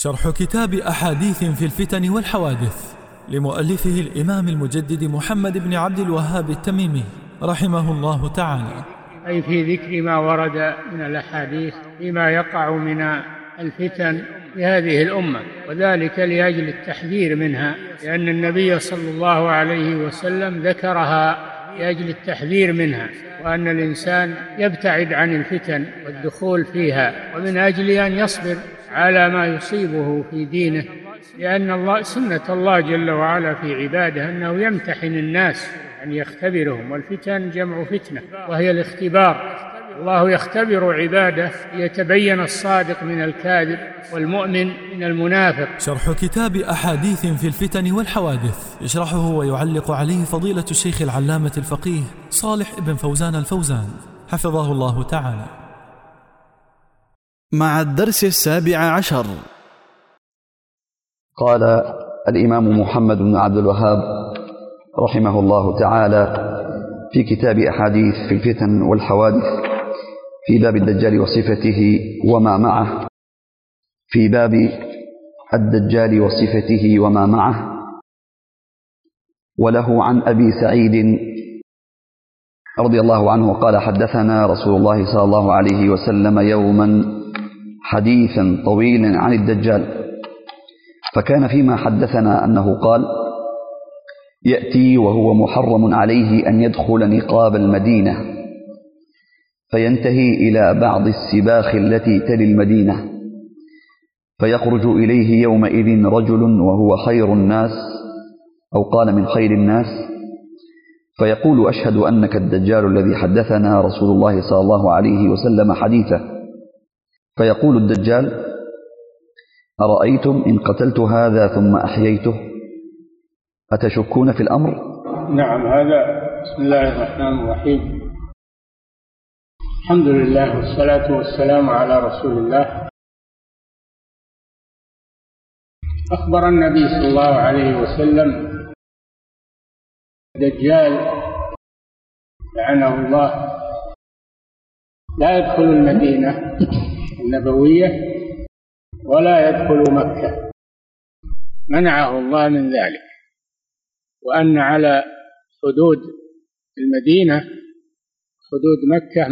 شرح كتاب أحاديث في الفتن والحوادث لمؤلفه الإمام المجدد محمد بن عبد الوهاب التميمي رحمه الله تعالى. أي في ذكر ما ورد من الأحاديث فيما يقع من الفتن في هذه الأمة، وذلك لأجل التحذير منها، لأن النبي صلى الله عليه وسلم ذكرها لأجل التحذير منها، وأن الإنسان يبتعد عن الفتن والدخول فيها، ومن أجل أن يصبر على ما يصيبه في دينه، لأن سنة الله جل وعلا في عباده أنه يمتحن الناس أن يختبرهم، والفتن جمع فتنة وهي الاختبار. الله يختبر عباده ليتبين الصادق من الكاذب والمؤمن من المنافق. شرح كتاب أحاديث في الفتن والحوادث يشرحه ويعلق عليه فضيلة الشيخ العلامة الفقيه صالح بن فوزان الفوزان حفظه الله تعالى. مع الدرس 17 قال الإمام محمد بن عبد الوهاب رحمه الله تعالى في كتاب أحاديث في الفتن والحوادث في باب الدجال وصفته وما معه، في باب الدجال وصفته وما معه. وله عن أبي سعيد رضي الله عنه قال: حدثنا رسول الله صلى الله عليه وسلم يوما حديثا طويلا عن الدجال، فكان فيما حدثنا أنه قال: يأتي وهو محرم عليه أن يدخل نقاب المدينة، فينتهي إلى بعض السباخ التي تلي المدينة، فيخرج إليه يومئذ رجل وهو خير الناس، أو قال من خير الناس، فيقول: أشهد أنك الدجال الذي حدثنا رسول الله صلى الله عليه وسلم حديثه. فيقول الدجال: أرأيتم إن قتلت هذا ثم أحييته أتشكون في الأمر؟ نعم، هذا بسم الله الرحمن الرحيم. الحمد لله والصلاة والسلام على رسول الله. أخبر النبي صلى الله عليه وسلم الدجال لعنه الله لا يدخل المدينة النبوية ولا يدخل مكة، منعه الله من ذلك، وأن على حدود المدينة حدود مكة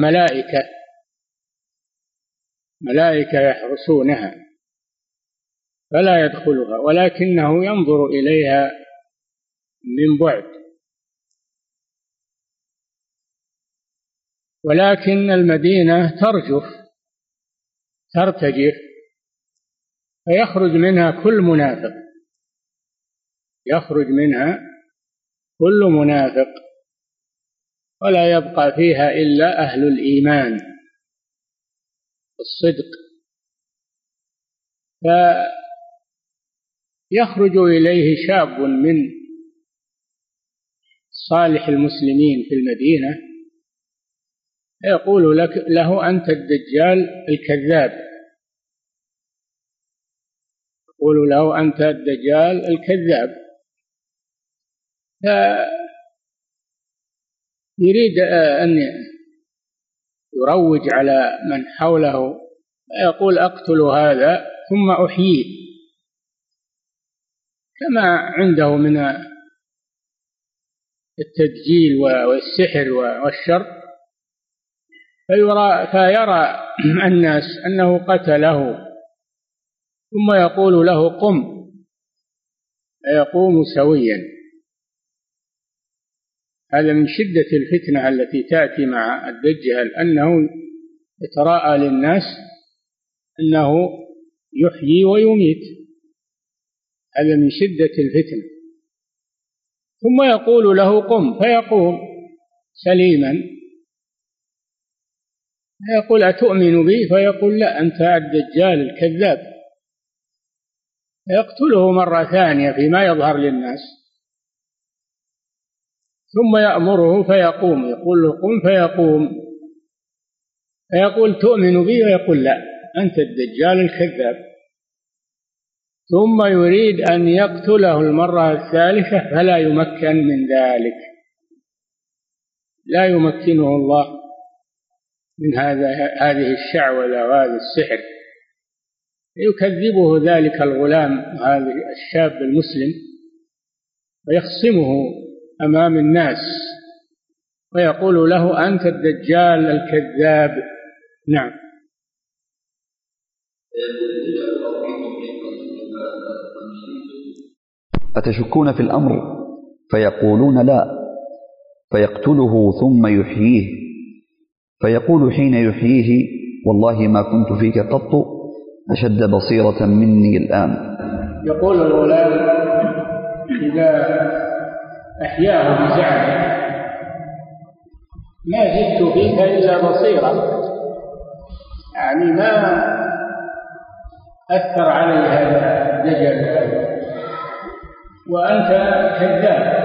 ملائكة يحرسونها فلا يدخلها، ولكنه ينظر إليها من بعد. ولكن المدينة ترتجف فيخرج منها كل منافق، ولا يبقى فيها إلا أهل الإيمان والصدق، فيخرج إليه شاب من صالح المسلمين في المدينة يقول له: أنت الدجال الكذاب. يقول له: أنت الدجال الكذاب. يريد أن يروج على من حوله، يقول: أقتل هذا ثم أحييه، كما عنده من التدجيل والسحر والشر، فيرى الناس أنه قتله، ثم يقول له: قم، فيقوم سويا. هذا من شدة الفتنة التي تأتي مع الدجال، أنه يتراءى للناس أنه يحيي ويميت، هذا من شدة الفتنة. ثم يقول له: قم، فيقوم سليما، فيقول: أتؤمن بي؟ فيقول: لا، أنت الدجال الكذاب. فيقتله مرة ثانية فيما يظهر للناس، ثم يأمره فيقوم، يقول له: قم، فيقوم، فيقول: تؤمن بي؟ ويقول: لا، أنت الدجال الكذاب. ثم يريد أن يقتله المرة الثالثة فلا يمكن من ذلك، لا يمكنه الله من هذه الشعوذة وهذا السحر، يكذبه ذلك الغلام هذا الشاب المسلم ويخصمه أمام الناس ويقول له أنت الدجال الكذاب. نعم. أتشكون في الأمر؟ فيقولون لا، فيقتله ثم يحييه، فيقول حين يحييه والله ما كنت فيك قط أشد بصيرة مني الآن. يقول الغلام إذا أحياه بزعمه ما زدت فيك إلا بصيرة، يعني ما أثر علي هذا الدجل وأنت كذاب،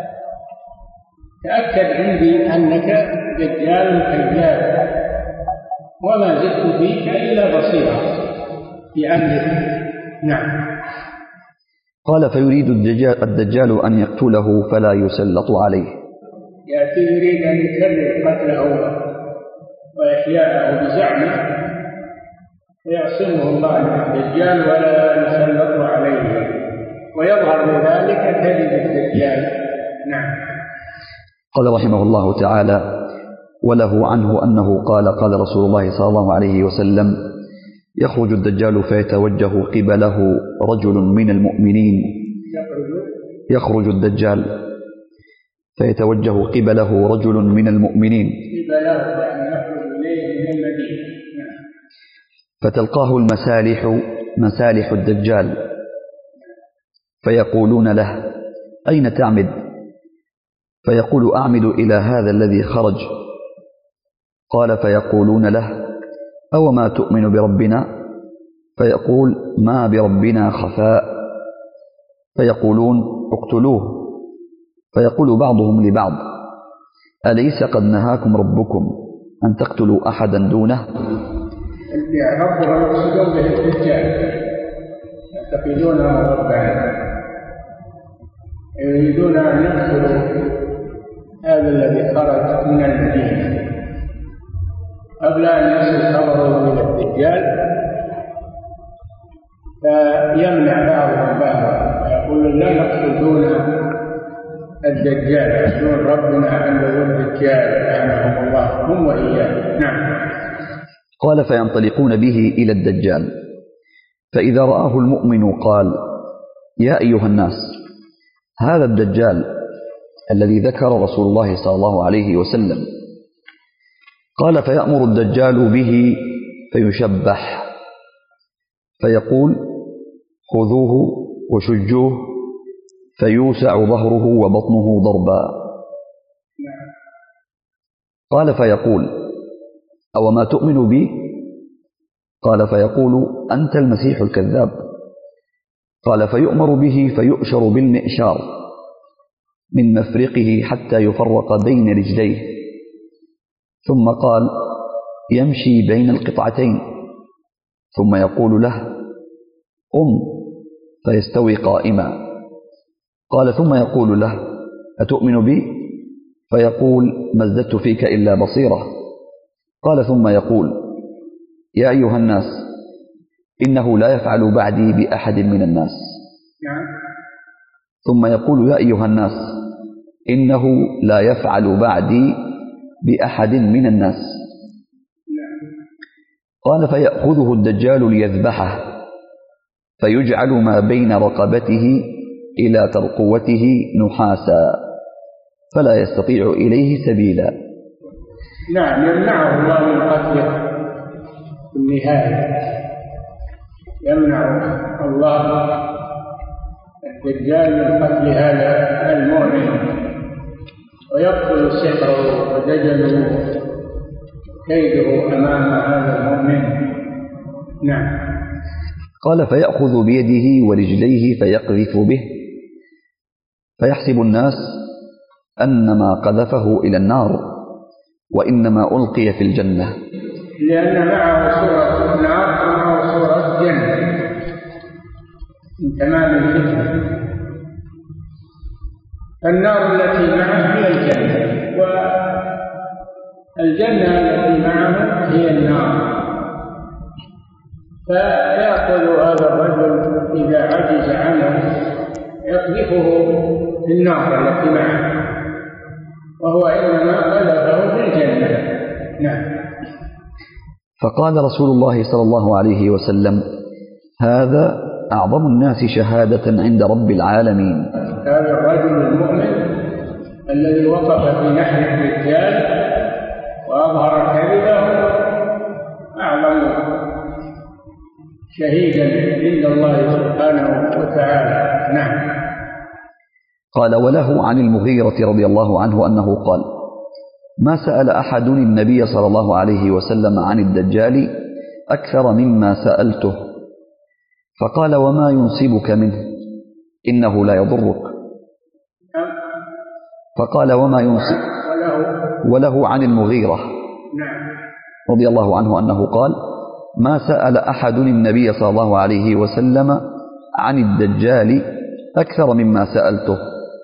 تأكد عندي أنك دجال كذاب وما زدت فيك إلا بصيرة في أمرك. نعم. قال فيريد الدجال أن يقتله فلا يسلط عليه. يأتي يريد أن يكرر قتله وإحياءه بزعمه فيعصمه الله من الدجال ولا يسلط عليه ويظهر بذلك كذب الدجال. نعم. قال رحمه الله تعالى وله عنه أنه قال رسول الله صلى الله عليه وسلم يخرج الدجال فيتوجه قبله رجل من المؤمنين. يخرج الدجال فيتوجه قبله رجل من المؤمنين فتلقاه مسالح الدجال فيقولون له أين تعمد؟ فيقول أعمد إلى هذا الذي خرج. قال فيقولون له أو ما تؤمن بربنا؟ فيقول ما بربنا خفاء. فيقولون اقتلوه. فيقول بعضهم لبعض أليس قد نهاكم ربكم أن تقتلوا أحدا دونه؟ ربهم يقصدون به الدجال يعتقدونه ربا، يريدون أن يقتلوا هذا الذي خرج من المدينة قبل أن يصل خبره من الدجال، فيمنع بعضهم بعضا ويقول لا نقتل دون الدجال دون ربنا أنه الدجال لعنهم الله هم وإياه. نعم. قال فينطلقون به إلى الدجال فإذا رآه المؤمن قال يا أيها الناس هذا الدجال الذي ذكر رسول الله صلى الله عليه وسلم. قال فيأمر الدجال به فيشبح فيقول خذوه وشجوه فيوسع ظهره وبطنه ضربا. قال فيقول أو ما تؤمن بي؟ قال فيقول أنت المسيح الكذاب. قال فيؤمر به فيؤشر بالمئشار من مفرقه حتى يفرق بين رجليه، ثم قال يمشي بين القطعتين ثم يقول له قم فيستوي قائما. قال ثم يقول له أتؤمن بي؟ فيقول ما ازددت فيك إلا بصيرة. قال ثم يقول يا أيها الناس إنه لا يفعل بعدي بأحد من الناس. ثم يقول يا أيها الناس إنه لا يفعل بعدي بأحد من الناس. قال فيأخذه الدجال ليذبحه فيجعل ما بين رقبته إلى ترقوته نحاسا فلا يستطيع إليه سبيلا. نعم. يمنعه الله من قتله في النهاية، يمنع الله الدجال من قتل هذا المؤمن ويقتل سحره ودجله كيده أمام هذا المؤمن. نعم. قال فيأخذ بيده ورجليه فيقذف به فيحسب الناس أنما قذفه إلى النار وإنما ألقي في الجنة، لأن معه صورة النار ومعه صورة الجنة من تمام الفتنة. النار التي معه هي الجنة والجنة التي معه هي النار، فيأخذ هذا الرجل إذا عجز عنه يقذفه في النار التي معه، وهو إنما قذفه في الجنة. نعم. فقال رسول الله صلى الله عليه وسلم: هذا أعظم الناس شهادة عند رب العالمين. هذا الرجل المؤمن الذي وقف في نحر الدجال وأظهر كذبه أعظم شهيدا عند الله سبحانه وتعالى. نعم. قال: وله عن المغيرة رضي الله عنه أنه قال: ما سأل أحد النبي صلى الله عليه وسلم عن الدجال أكثر مما سألته، فقال: وما ينصبك منه؟ إنه لا يضرك. فقال: وما ينصب. وله عن المغيرة رضي الله عنه أنه قال: ما سأل أحد النبي صلى الله عليه وسلم عن الدجال أكثر مما سألته،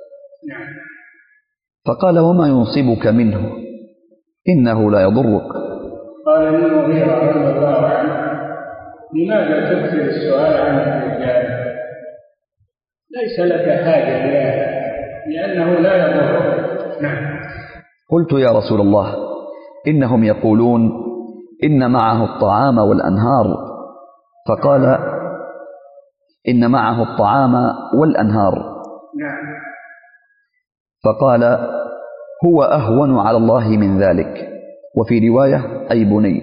فقال: وما ينصبك منه؟ إنه لا يضرك. قال للمغيرة رضي الله عنه: لماذا تكثر السؤال عن الدجال؟ ليس لك حاجة إليه لأنه لا يضرك. نعم. قلت: يا رسول الله، إنهم يقولون إن معه الطعام والأنهار. فقال: إن معه الطعام والأنهار. نعم. فقال: هو أهون على الله من ذلك. وفي رواية: أي بني.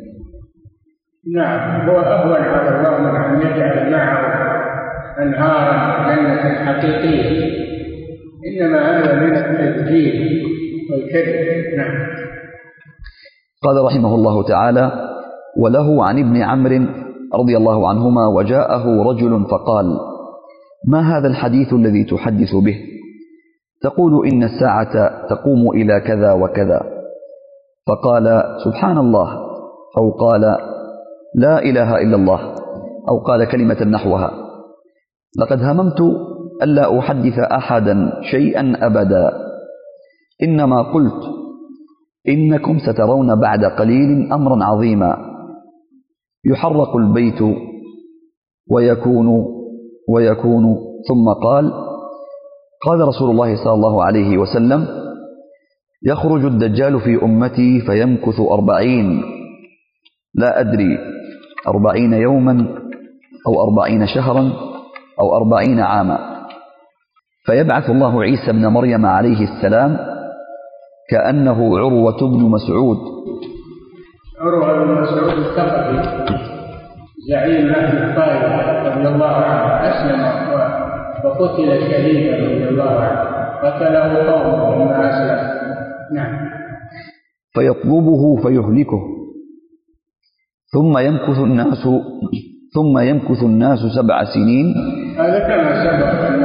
نعم، هو أهون على الله من أن يجعل معه أنهارا جنة حقيقية، إنما هذا من التسجيل والكذب. نعم. قال رحمه الله تعالى: وله عن ابن عمرو رضي الله عنهما: وجاءه رجل فقال: ما هذا الحديث الذي تحدث به؟ تقول إن الساعة تقوم إلى كذا وكذا. فقال: سبحان الله، أو قال: لا إله إلا الله، أو قال كلمة نحوها. لقد هممت ألا أحدث أحدا شيئا أبدا، إنما قلت إنكم سترون بعد قليل أمرا عظيما، يحرق البيت ويكون. ثم قال رسول الله صلى الله عليه وسلم: يخرج الدجال في أمتي فيمكث 40، لا أدري 40 يوما أو 40 شهرا أو 40 عاما، فيبعث الله عيسى بن مريم عليه السلام كأنه عروة بن مسعود. عروة بن مسعود الثقفي زعيم أهل الطائف رضي الله عنه، أسلم وقتل شهيدا رضي الله عنه، قتله قومه لما أسلم. نعم. فيطلبه فيهلكه، ثم يمكث الناس 7 سنين. هذا كما سبق أن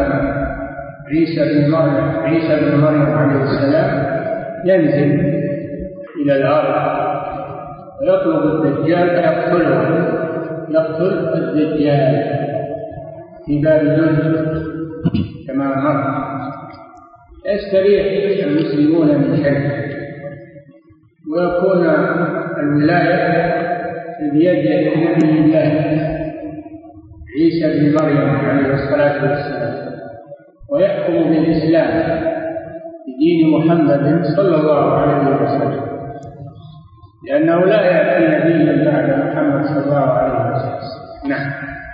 عيسى بن مريم عليه السلام ينزل إلى الأرض ويطلب الدجال فيقتله، يقتل الدجال في باب جند كما مر، يستريح المسلمون من شره، ويكون الولاية بيد نبي الله عيسى بن مريم عليه الصلاة والسلام، ويحكم بالإسلام بدين محمد صلى الله عليه وسلم، لأنه لا يأتي نبي بعد محمد صلى الله عليه وسلم. نعم.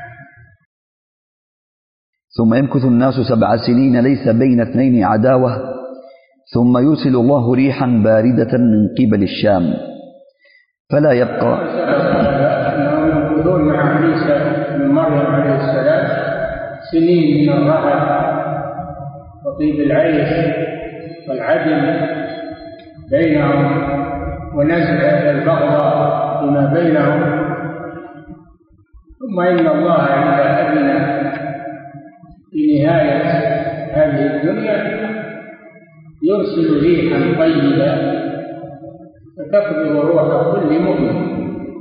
ثم يمكث الناس 7 سنين ليس بين اثنين عداوة، ثم يرسل الله ريحا باردة من قبل الشام فلا يبقى. أنهم يمكثون مع عيسى بن مريم عليه السلام سنين من الرعب وطيب العيش والعدل بينهم ونزع البغضاء فيما بينهم، ثم إن الله إذا أذن في نهاية هذه الدنيا يرسل ريحا طيبة فتقبض روح كل مؤمن،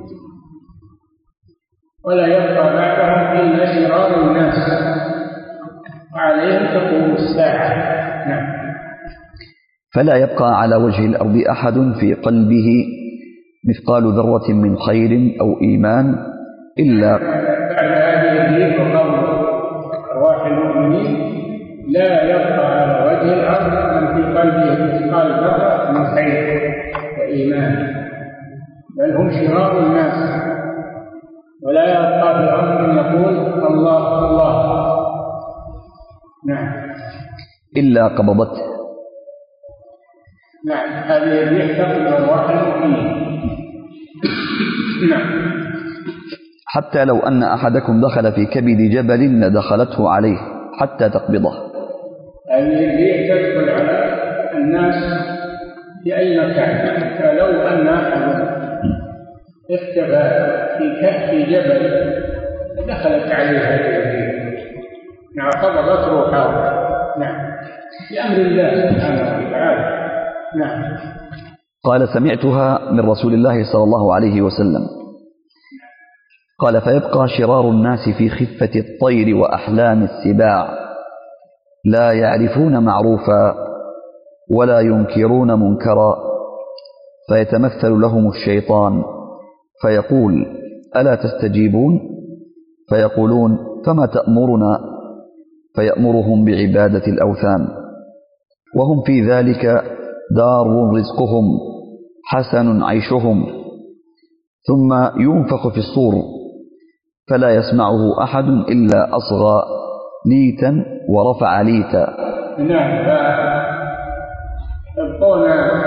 ولا يبقى بعدهم إلا شرار الناس وعليهم تقوم الساعة. نعم. فلا يبقى على وجه الأرض أحد في قلبه مثقال ذرة من خير أو إيمان إلا بعد هذه الريح وقول أرواح المؤمنين لا يبقى على وجه الأرض من في قلبه مثقال ذرة من خير وإيمان، بل هم شرار الناس، ولا يبقى في الأرض من يقول الله الله. نعم. إلا قبضته. نعم، هذه الريح تقبض أرواح المؤمنين. نعم. حتى لو أن أحدكم دخل في كبد جبل لدخلته عليه حتى تقبضه. هذه الريح تدخل على الناس في أي مكان، حتى لو أن أحد اختفى في كهف جبل دخلت عليه هذه الريح. نعم، قبضت روحه. نعم، بأمر الله سبحانه وتعالى. نعم. قال سمعتها من رسول الله صلى الله عليه وسلم قال فيبقى شرار الناس في خفة الطير وأحلام السباع لا يعرفون معروفا ولا ينكرون منكرا، فيتمثل لهم الشيطان فيقول ألا تستجيبون؟ فيقولون فما تأمرنا؟ فيأمرهم بعبادة الأوثان، وهم في ذلك دار رزقهم حسن عيشهم، ثم ينفخ في الصور فلا يسمعه أحد إلا أصغى ليتا ورفع ليتا. نعم، فيبقون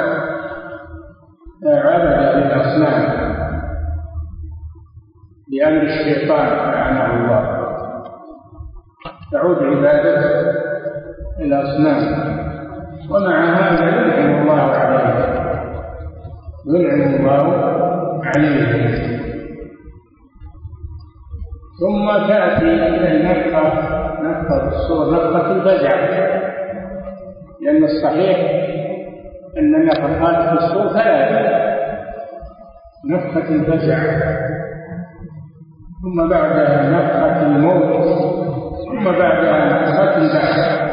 عبدا للأصنام بأمر الشيطان لعنه الله، تعود عبادة الأصنام، ومع هذا ينعم الله عليه، ينعم الله عليه. ثم تأتي نفخة الصور، نفخة الفزع، لأن الصحيح أن النفخات في الصور ثلاثة: نفخة الفزع، ثم بعدها نفخة الموت، ثم بعدها نفخة البعث.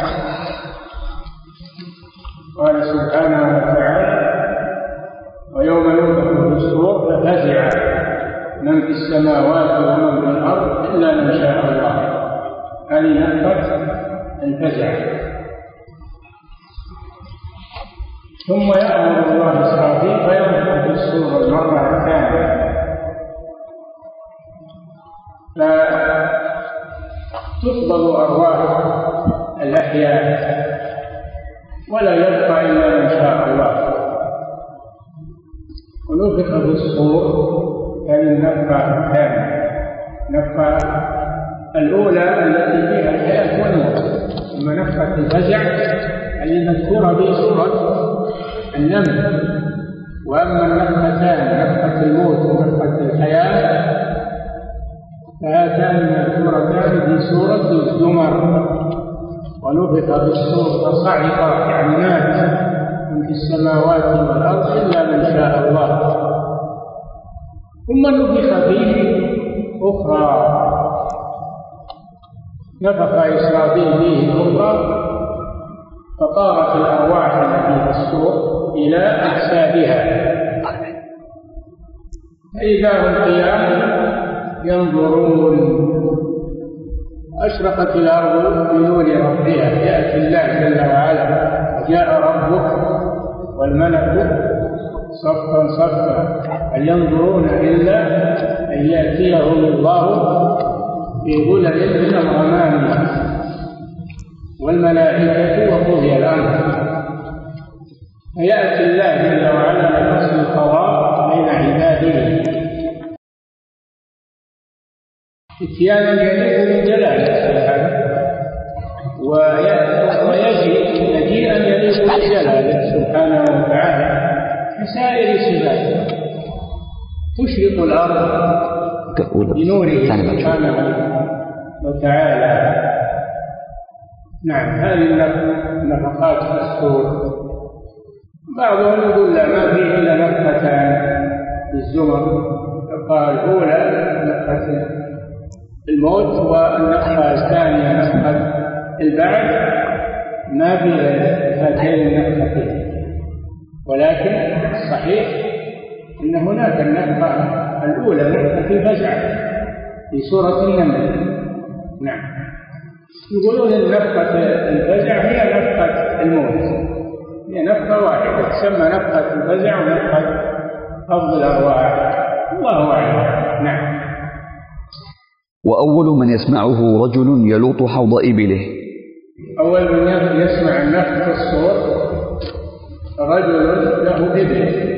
قال سبحانه وتعالى ويوم ينفخ في الصور ففزع من في السماوات ومن في الأرض إلا من شاء الله. هذه نفخة الفزع. ثم يأمر الله إسرافيل فينفخ في الصور المرة الثانية، فتقبض أرواح الأحياء ولا يبقى إلا من شاء الله. ونفخ في الصور، هذه النفخة الثانية. النفخة الأولى التي فيها الحياة والموت، ثم نفخة الفزع التي مذكورة في سورة النمل. وأما النفختان، نفخة الموت ونفخة الحياة، فهاتان مذكورتان في سورة الزمر. ونفخ في الصور فصعق، يعني مات من في السماوات والأرض إلا من شاء الله. ثم نفخ فيه أخرى، نفخ إسرافيل فيه أخرى، فطارت الأرواح التي في الصور إلى أحسابها، فإذا هم قيام ينظرون. أشرقت الأرض بنور ربها، يأتي الله جل وعلا، جاء ربك والملك صفا صفا، هل ينظرون إلا أن يأتيهم الله في ظلل من الغمام والملائكة وقضي الأمر. فيأتي الله جل وعلا لفصل القضاء بين عباده اتيانا يليق بجلاله سبحانه، ويجيء مجيئا يليق بجلاله سبحانه وتعالى كسائر صفاته. تشرق الأرض بنوره سبحانه وتعالى. نعم، هذه النفخات في الصور. بعضهم يقول لا، ما فيه إلا نفختان في الزمر. قال الأولى نفخة الموت، والنفخة الثانية نفخة البعث، ما في هاتين النفختين. ولكن الصحيح أن هناك النفخة الأولى نفخة الفزع، في سورة النمل. نعم. يقولون أن نفخة الفزع هي نفخة الموت، هي نفخة واحدة تسمى نفخة الفزع ونفخة قبض الأرواح، الله أعلم. نعم. وأول من يسمعه رجل يلوط حوض إبله. أول من يسمع نفخ الصور رجل له إبل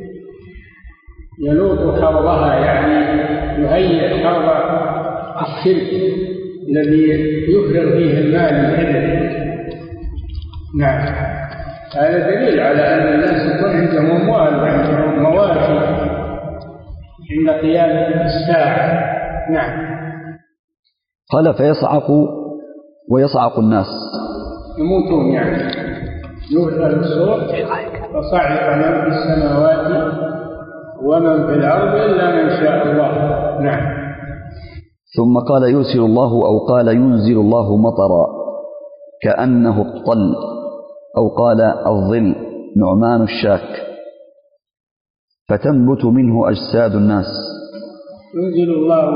يلوط حوضها، يعني يهيئ حوض الشرك الذي يفرغ فيه الماء للإبل. نعم. هذا دليل على أن الناس يكون عندهم أموال وعندهم مواشي عند قيام الساعة. نعم. قال فيصعق ويصعق الناس، يموتون، يعني يفرغ الصوت فصعق من في السماوات ومن في الأرض إلا من شاء الله. نعم. ثم قال يرسل الله أو قال ينزل الله مطرا كأنه الطل أو قال الظل نعمان الشاك فتنبت منه أجساد الناس. ينزل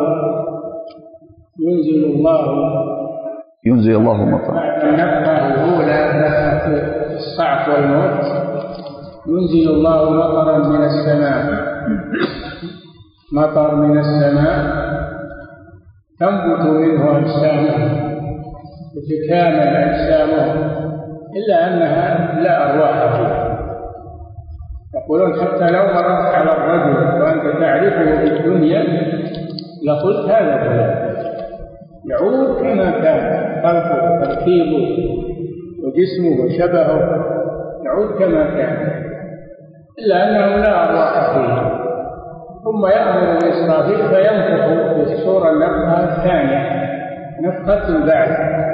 الله مطرا. النفخة الأولى نفخة الصعق والموت، ينزل الله مطرا من السماء، مطر من السماء تنبت منه أجسامهم تتكامل أجسامهم، إلا أنها لا أرواح فيها. يقولون حتى لو مررت على الرجل وأنت تعرفه في الدنيا لقلت هذا فلان، يعود كما كان، خلقه وتركيبه وجسمه وشبهه يعود كما كان، إلا أنه لا أرواح فيه. ثم يأمر إسرافيل فينفخ في الصورة النفخة الثانية، نفخة البعث،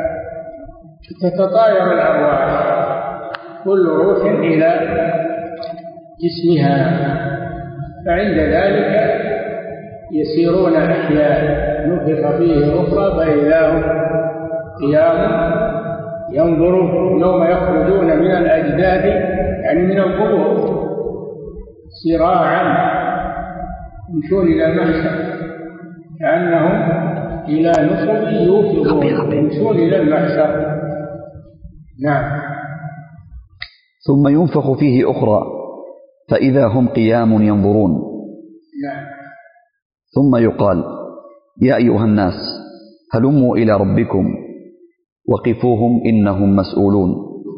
تتطاير الأرواح كل روح إلى جسمها، فعند ذلك يسيرون أحياء نفخ فيه أخرى فإذا هم قيام ينظرون يوم يخرجون من الأجداث، يعني من القبور، سراعا يمشون إلى المحشر كأنهم إلى نصب يوفضون، يمشون إلى المحشر. نعم. ثم ينفخ فيه أخرى فإذا هم قيام ينظرون. نعم. ثم يقال يا أيها الناس هلموا إلى ربكم وقفوهم إنهم مسؤولون.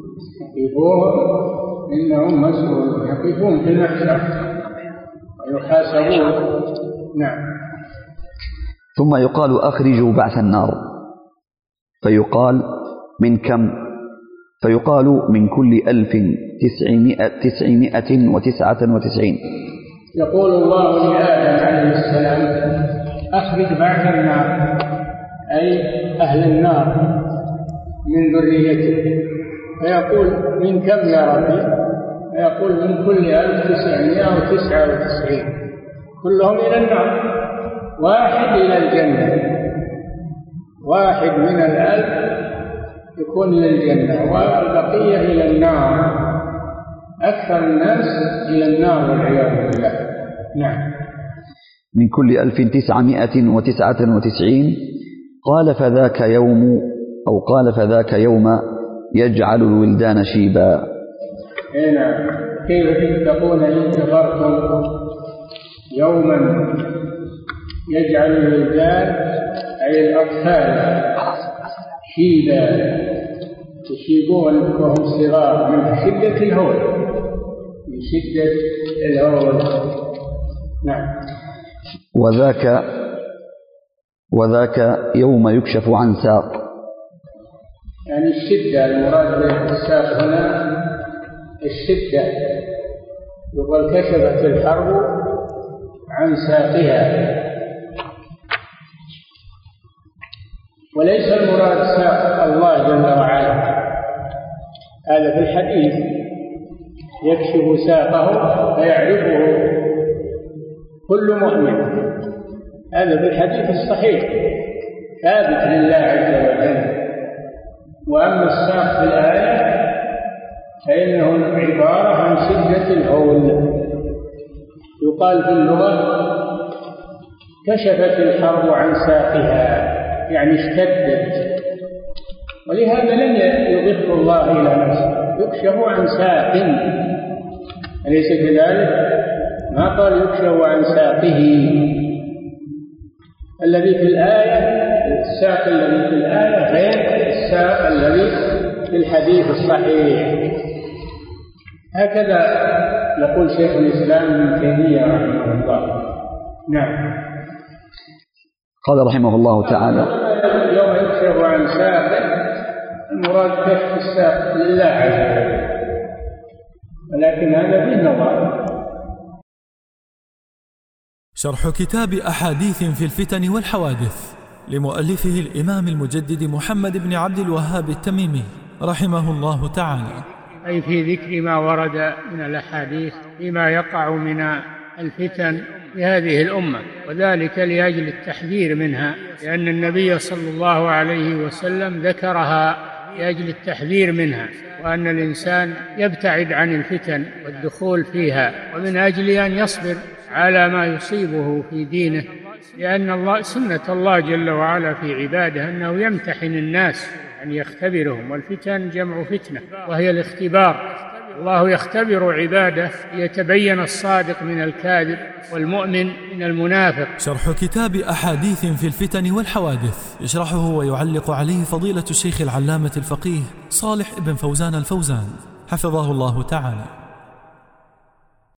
وقفوهم إنهم مسؤولون، يقفون في المحشر ويحاسبون. نعم. ثم يقال أخرجوا بعث النار فيقال من كم؟ فيقال من كل 1999. يقول الله لآدم عليه السلام أخرج بعث النار، أي أهل النار من ذريته، فيقول من كم يا ربي؟ فيقول من كل 1999، كلهم إلى النار، واحد إلى الجنة، واحد من 1000 يكون للجنة والبقية إلى النار، أكثر الناس إلى النار والعياذ بالله. نعم. من كل 1999 قال فذاك يوم أو قال فذاك يوم يجعل الولدان شيبا. نعم. كيف تتقون إن كفرتم يوما يجعل الولدان أي الأطفال شيبا، يشيبون وهم صغار من شدة الهول، من شدة الهول. نعم. وذاك يوم يكشف عن ساق، يعني الشدة، المراد بالساق هنا الشدة، يقول كشفت الحرب عن ساقها، وليس المراد ساق الله جل وعلا، هذا في الحديث يكشف ساقه فيعرفه كل مؤمن، هذا في الحديث الصحيح ثابت لله عز وجل. وأما الساق في الآية فإنه عبارة عن شدة الهول، يقال في اللغة كشفت الحرب عن ساقها، يعني اشتدت، ولهذا لم يضف الله إلى نفسه، يكشف عن ساق، أليس كذلك؟ ما قال يكشف عن ساقه. الذي في الآية، الساق الذي في الآية غير الساق الذي في الحديث الصحيح. هكذا يقول شيخ الإسلام ابن تيمية رحمه الله. نعم. قال رحمه الله تعالى: يوم يكشف عن ساق، المراد كشف الساق لله عز وجل، ولكن هذا في النظر. شرح كتاب أحاديث في الفتن والحوادث لمؤلفه الإمام المجدد محمد بن عبد الوهاب التميمي رحمه الله تعالى، أي في ذكر ما ورد من الأحاديث فيما يقع من الفتن في هذه الأمة، وذلك لأجل التحذير منها، لأن النبي صلى الله عليه وسلم ذكرها لأجل التحذير منها، وأن الإنسان يبتعد عن الفتن والدخول فيها، ومن أجل أن يصبر على ما يصيبه في دينه، لأن الله سنة الله جل وعلا في عباده أنه يمتحن الناس، أن يختبرهم، والفتن جمع فتنة وهي الاختبار. الله يختبر عباده ليتبين الصادق من الكاذب والمؤمن من المنافق. شرح كتاب أحاديث في الفتن والحوادث يشرحه ويعلق عليه فضيلة الشيخ العلامة الفقيه صالح ابن فوزان الفوزان حفظه الله تعالى.